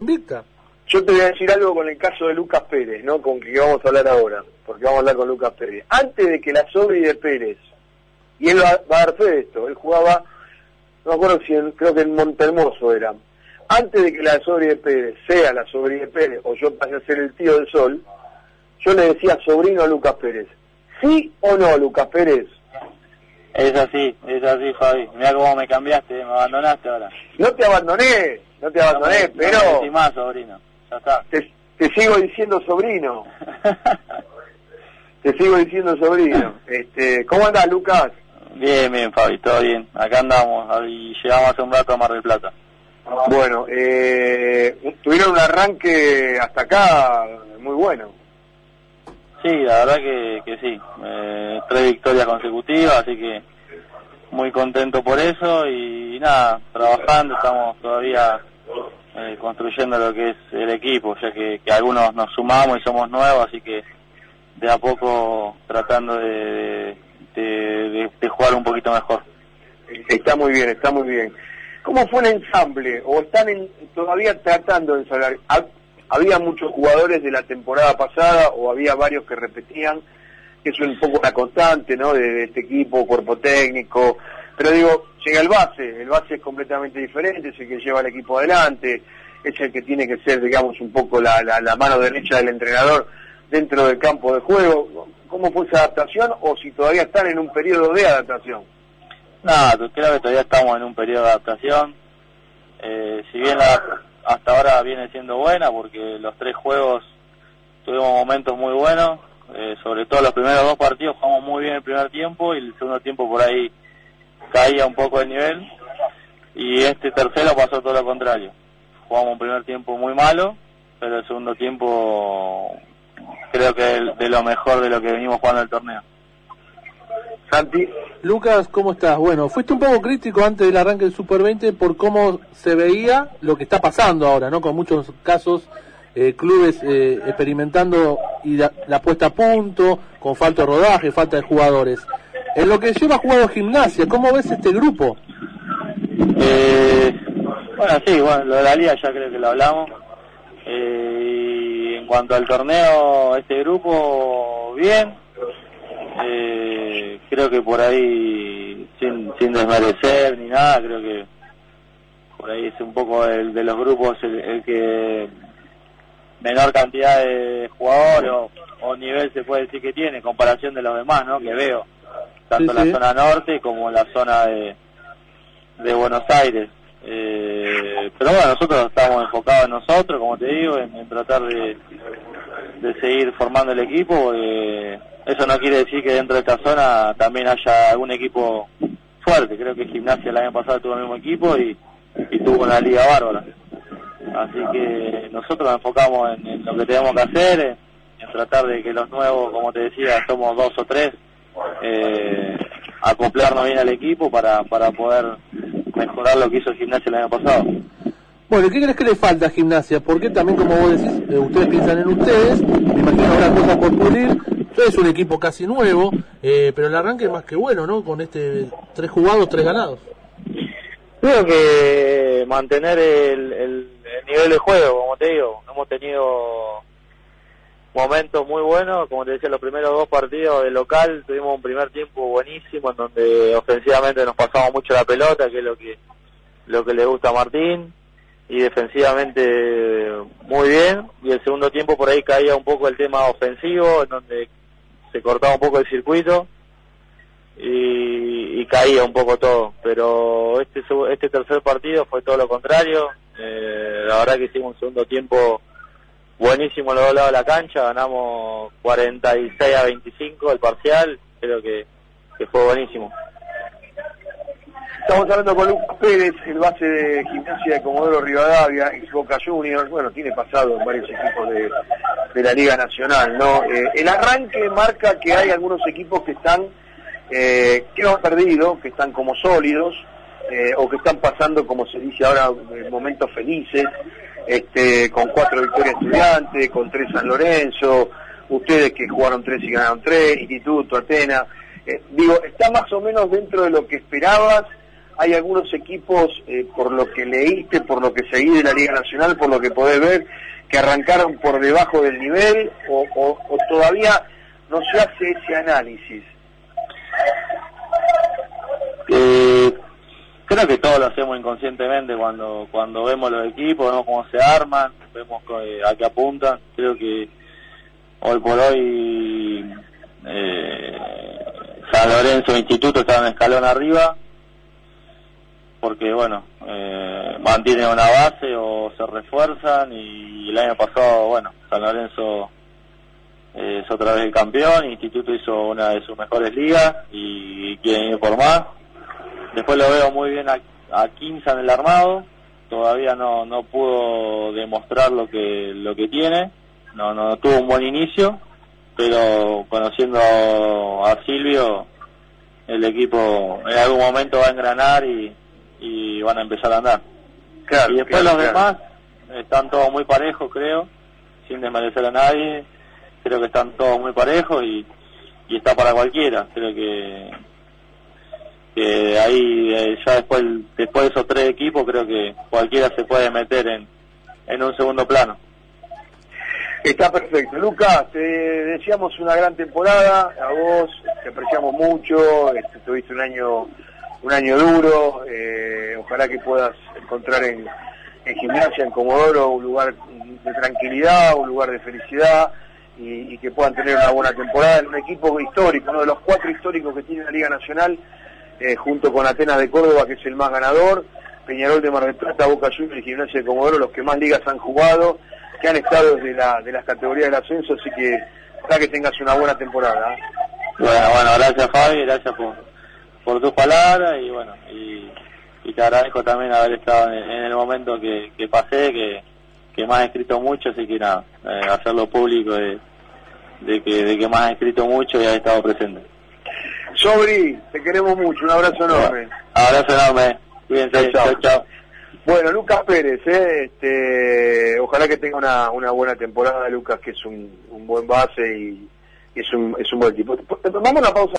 invicta. Yo te voy a decir algo con el caso de Lucas Pérez, ¿no? Con que vamos a hablar ahora, porque vamos a hablar con Lucas Pérez. Antes de que la Sobri de Pérez, y él va a dar fe de esto, él jugaba, no me acuerdo si creo que en Montehermoso era, antes de que la Sobri de Pérez sea la Sobri de Pérez, o yo pase a ser el tío del Sol, yo le decía sobrino a Lucas Pérez. ¿Sí o no, Lucas Pérez? Es así, Fabi. Mirá cómo me cambiaste, me abandonaste ahora. No te abandoné, pero... No me más, sobrino. Ya está. Te sigo diciendo sobrino. Te sigo diciendo sobrino. ¿Cómo andás, Lucas? Bien, Fabi, todo bien. Acá andamos, y llegamos hace un rato a Mar del Plata. Bueno, tuvieron un arranque hasta acá muy bueno. Sí, la verdad que sí. 3 victorias consecutivas, así que muy contento por eso y nada, trabajando, estamos todavía construyendo lo que es el equipo, ya que algunos nos sumamos y somos nuevos, así que de a poco tratando de jugar un poquito mejor. Está muy bien. ¿Cómo fue el ensamble? ¿O están todavía tratando de ensamblar? ¿Había muchos jugadores de la temporada pasada o había varios que repetían? Que es un poco la constante, ¿no? De este equipo, cuerpo técnico. Pero digo, llega el base es completamente diferente, es el que lleva al equipo adelante, es el que tiene que ser, digamos, un poco la mano derecha del entrenador dentro del campo de juego. ¿Cómo fue esa adaptación o si todavía están en un periodo de adaptación? Nada, creo que todavía estamos en un periodo de adaptación. Si bien hasta ahora viene siendo buena, porque los 3 juegos tuvimos momentos muy buenos, sobre todo los primeros 2 partidos jugamos muy bien el primer tiempo y el segundo tiempo por ahí caía un poco el nivel, y este tercero pasó todo lo contrario. Jugamos un primer tiempo muy malo, pero el segundo tiempo creo que de lo mejor de lo que venimos jugando el torneo. Santi. Lucas, ¿cómo estás? Bueno, fuiste un poco crítico antes del arranque del Super 20 por cómo se veía lo que está pasando ahora, ¿no? Con muchos casos, clubes experimentando y la puesta a punto, con falta de rodaje, falta de jugadores. En lo que lleva jugado Gimnasia, ¿cómo ves este grupo? Bueno, lo de la liga ya creo que lo hablamos. Y en cuanto al torneo, este grupo, bien. Creo que por ahí, sin desmerecer ni nada, creo que por ahí es un poco de los grupos el que menor cantidad de jugadores o nivel se puede decir que tiene en comparación de los demás, ¿no? Que veo, tanto en la zona norte como en la zona de Buenos Aires. Pero bueno, nosotros estamos enfocados en nosotros, como te digo, en tratar de seguir formando el equipo, porque eso no quiere decir que dentro de esta zona también haya algún equipo fuerte. Creo que Gimnasia el año pasado tuvo el mismo equipo y tuvo una liga bárbara. Así que nosotros nos enfocamos en lo que tenemos que hacer, en tratar de que los nuevos, como te decía, somos 2 o 3, acoplarnos bien al equipo para poder mejorar lo que hizo Gimnasia el año pasado. Bueno, ¿qué crees que le falta a Gimnasia? Porque también, como vos decís, ustedes piensan en ustedes, me imagino una cosa por pulir. Es un equipo casi nuevo, pero el arranque es más que bueno, ¿no? Con 3 jugados, 3 ganados. Creo que mantener el nivel de juego, como te digo, hemos tenido momentos muy buenos, como te decía, los primeros 2 partidos de local tuvimos un primer tiempo buenísimo, en donde ofensivamente nos pasamos mucho la pelota, que es lo que le gusta a Martín, y defensivamente muy bien, y el segundo tiempo por ahí caía un poco el tema ofensivo, en donde se cortaba un poco el circuito y caía un poco todo, pero este tercer partido fue todo lo contrario. La verdad que hicimos un segundo tiempo buenísimo a los 2 lados de la cancha, ganamos 46-25 el parcial, creo que fue buenísimo. Estamos hablando con Lucas Pérez, el base de Gimnasia de Comodoro Rivadavia, ex Boca Juniors, bueno, tiene pasado en varios equipos de la Liga Nacional, ¿no? El arranque marca que hay algunos equipos que están, que no han perdido, que están como sólidos, o que están pasando, como se dice ahora, momentos felices, con 4 victorias Estudiantes, con 3 San Lorenzo, ustedes que jugaron 3 y ganaron 3, Instituto, Atenas, digo, ¿está más o menos dentro de lo que esperabas? hay algunos equipos, por lo que leíste, por lo que seguí de la Liga Nacional, por lo que podés ver, que arrancaron por debajo del nivel, o todavía no se hace ese análisis? Creo que todos lo hacemos inconscientemente cuando vemos los equipos, vemos cómo se arman, vemos a qué apuntan. Creo que hoy por hoy San Lorenzo e Instituto están un escalón arriba, porque bueno, mantienen una base o se refuerzan, y el año pasado, bueno, San Lorenzo es otra vez el campeón, Instituto hizo una de sus mejores ligas y quieren ir por más. Después lo veo muy bien a Quinza en el armado, todavía no pudo demostrar lo que tiene, no tuvo un buen inicio, pero conociendo a Silvio, el equipo en algún momento va a engranar y van a empezar a andar. Claro, y después los demás están todos muy parejos, creo, sin desmerecer a nadie, creo que están todos muy parejos y está para cualquiera. Creo que ahí ya después de esos tres equipos, creo que cualquiera se puede meter en un segundo plano. Está perfecto. Lucas, te deseamos una gran temporada, a vos te apreciamos mucho, tuviste un año duro, ojalá que puedas encontrar en Gimnasia, en Comodoro, un lugar de tranquilidad, un lugar de felicidad, y que puedan tener una buena temporada en un equipo histórico, uno de los 4 históricos que tiene la Liga Nacional, junto con Atenas de Córdoba, que es el más ganador, Peñarol de Mar del Plata, Boca Juniors y Gimnasia de Comodoro, los que más ligas han jugado, que han estado desde las categorías del ascenso, así que ojalá que tengas una buena temporada. Bueno, gracias Fabi, gracias por tus palabras, y bueno, y te agradezco también haber estado en el momento que pasé, que me has escrito mucho, así que nada, hacerlo público de que me has escrito mucho y has estado presente. Sobri, te queremos mucho, un abrazo enorme. Abrazo enorme, cuídense, chao. Bueno, Lucas Pérez, ojalá que tenga una buena temporada, Lucas, que es un buen base y es un buen tipo. Vamos a una pausa.